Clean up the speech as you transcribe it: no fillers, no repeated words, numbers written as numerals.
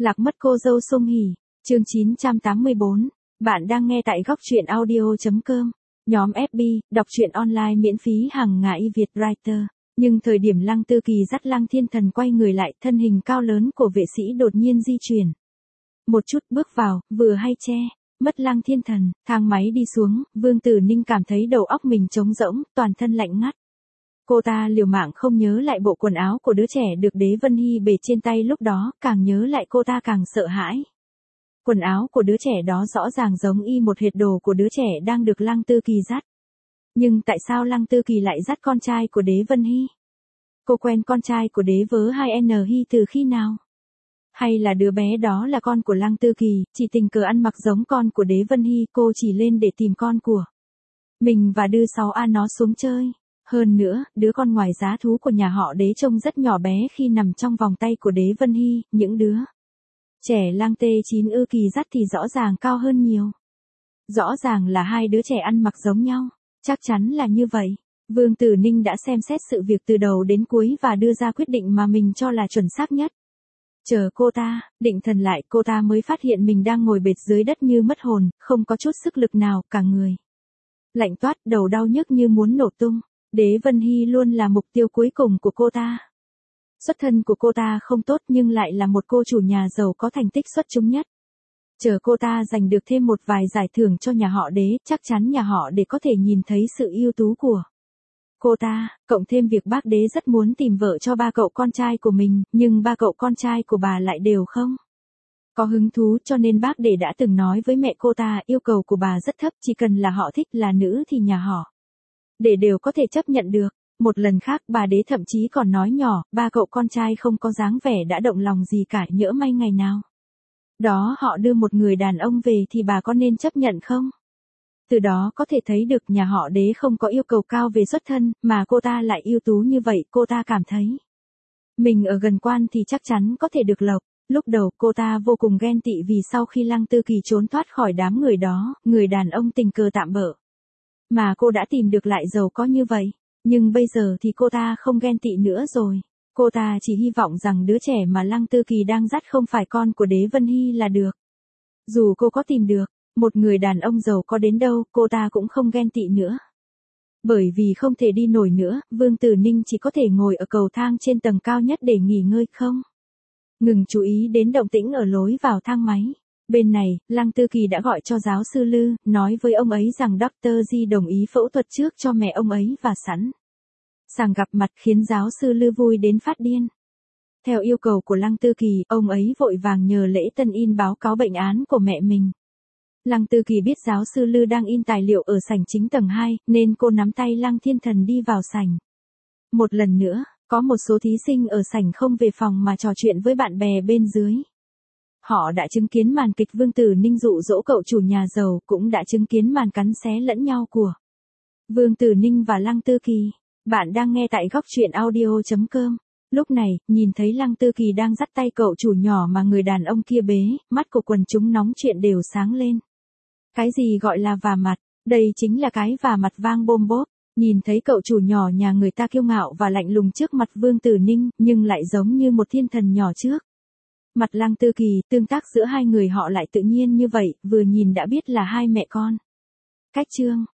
Lạc mất cô dâu Song Hỷ, chương 984. Bạn đang nghe tại góc truyện audio.com. Nhóm FB, đọc truyện online miễn phí hàng ngày Việt Writer. Nhưng thời điểm Lăng Tư Kỳ dắt Lăng Thiên Thần quay người lại, thân hình cao lớn của vệ sĩ đột nhiên di chuyển. Một chút bước vào, vừa hay che, mất Lăng Thiên Thần, thang máy đi xuống, Vương Tử Ninh cảm thấy đầu óc mình trống rỗng, toàn thân lạnh ngắt. Cô ta liều mạng không nhớ lại bộ quần áo của đứa trẻ được Đế Vân Hy bề trên tay lúc đó, càng nhớ lại cô ta càng sợ hãi. Quần áo của đứa trẻ đó rõ ràng giống y một hệt đồ của đứa trẻ đang được Lăng Tư Kỳ dắt. Nhưng tại sao Lăng Tư Kỳ lại dắt con trai của Đế Vân Hy? Cô quen con trai của Đế Vớ 2N Hy từ khi nào? Hay là đứa bé đó là con của Lăng Tư Kỳ, chỉ tình cờ ăn mặc giống con của Đế Vân Hy, cô chỉ lên để tìm con của mình và đưa 6A nó xuống chơi. Hơn nữa, đứa con ngoài giá thú của nhà họ Đế trông rất nhỏ bé khi nằm trong vòng tay của Đế Vân Hy, những đứa trẻ Lăng T9 Ư Kỳ dắt thì rõ ràng cao hơn nhiều. Rõ ràng là hai đứa trẻ ăn mặc giống nhau, chắc chắn là như vậy. Vương Tử Ninh đã xem xét sự việc từ đầu đến cuối và đưa ra quyết định mà mình cho là chuẩn xác nhất. Chờ cô ta, định thần lại, cô ta mới phát hiện mình đang ngồi bệt dưới đất như mất hồn, không có chút sức lực nào, cả người lạnh toát, đầu đau nhức như muốn nổ tung. Đế Vân Hy luôn là mục tiêu cuối cùng của cô ta. Xuất thân của cô ta không tốt nhưng lại là một cô chủ nhà giàu có thành tích xuất chúng nhất. Chờ cô ta giành được thêm một vài giải thưởng cho nhà họ Đế, chắc chắn nhà họ Đế có thể nhìn thấy sự ưu tú của cô ta, cộng thêm việc bác Đế rất muốn tìm vợ cho ba cậu con trai của mình, nhưng ba cậu con trai của bà lại đều không có hứng thú, cho nên bác Đế đã từng nói với mẹ cô ta, yêu cầu của bà rất thấp, chỉ cần là họ thích, là nữ thì nhà họ Đế đều có thể chấp nhận được. Một lần khác bà Đế thậm chí còn nói nhỏ, ba cậu con trai không có dáng vẻ đã động lòng gì cả, nhỡ may ngày nào đó họ đưa một người đàn ông về thì bà có nên chấp nhận không? Từ đó có thể thấy được nhà họ Đế không có yêu cầu cao về xuất thân, mà cô ta lại ưu tú như vậy, cô ta cảm thấy mình ở gần quan thì chắc chắn có thể được lộc. Lúc đầu cô ta vô cùng ghen tị vì sau khi Lăng Tư Kỳ trốn thoát khỏi đám người đó, người đàn ông tình cờ tạm bợ mà cô đã tìm được lại giàu có như vậy. Nhưng bây giờ thì cô ta không ghen tị nữa rồi. Cô ta chỉ hy vọng rằng đứa trẻ mà Lăng Tư Kỳ đang dắt không phải con của Đế Vân Hy là được. Dù cô có tìm được một người đàn ông giàu có đến đâu, cô ta cũng không ghen tị nữa. Bởi vì không thể đi nổi nữa, Vương Tử Ninh chỉ có thể ngồi ở cầu thang trên tầng cao nhất để nghỉ ngơi, không ngừng chú ý đến động tĩnh ở lối vào thang máy. Bên này, Lăng Tư Kỳ đã gọi cho giáo sư Lư, nói với ông ấy rằng Dr. Di đồng ý phẫu thuật trước cho mẹ ông ấy và sẵn sàng gặp mặt, khiến giáo sư Lư vui đến phát điên. Theo yêu cầu của Lăng Tư Kỳ, ông ấy vội vàng nhờ Lễ Tân in báo cáo bệnh án của mẹ mình. Lăng Tư Kỳ biết giáo sư Lư đang in tài liệu ở sảnh chính tầng 2, nên cô nắm tay Lăng Thiên Thần đi vào sảnh. Một lần nữa, có một số thí sinh ở sảnh không về phòng mà trò chuyện với bạn bè bên dưới. Họ đã chứng kiến màn kịch Vương Tử Ninh dụ dỗ cậu chủ nhà giàu, cũng đã chứng kiến màn cắn xé lẫn nhau của Vương Tử Ninh và Lăng Tư Kỳ. Bạn đang nghe tại góc truyện audio.com. Lúc này, nhìn thấy Lăng Tư Kỳ đang dắt tay cậu chủ nhỏ mà người đàn ông kia bế, mắt của quần chúng nóng chuyện đều sáng lên. Cái gì gọi là vả mặt? Đây chính là cái vả mặt vang bôm bốp. Nhìn thấy cậu chủ nhỏ nhà người ta kiêu ngạo và lạnh lùng trước mặt Vương Tử Ninh, nhưng lại giống như một thiên thần nhỏ trước mặt Lăng Tư Kỳ, tương tác giữa hai người họ lại tự nhiên như vậy, vừa nhìn đã biết là hai mẹ con. Cách chương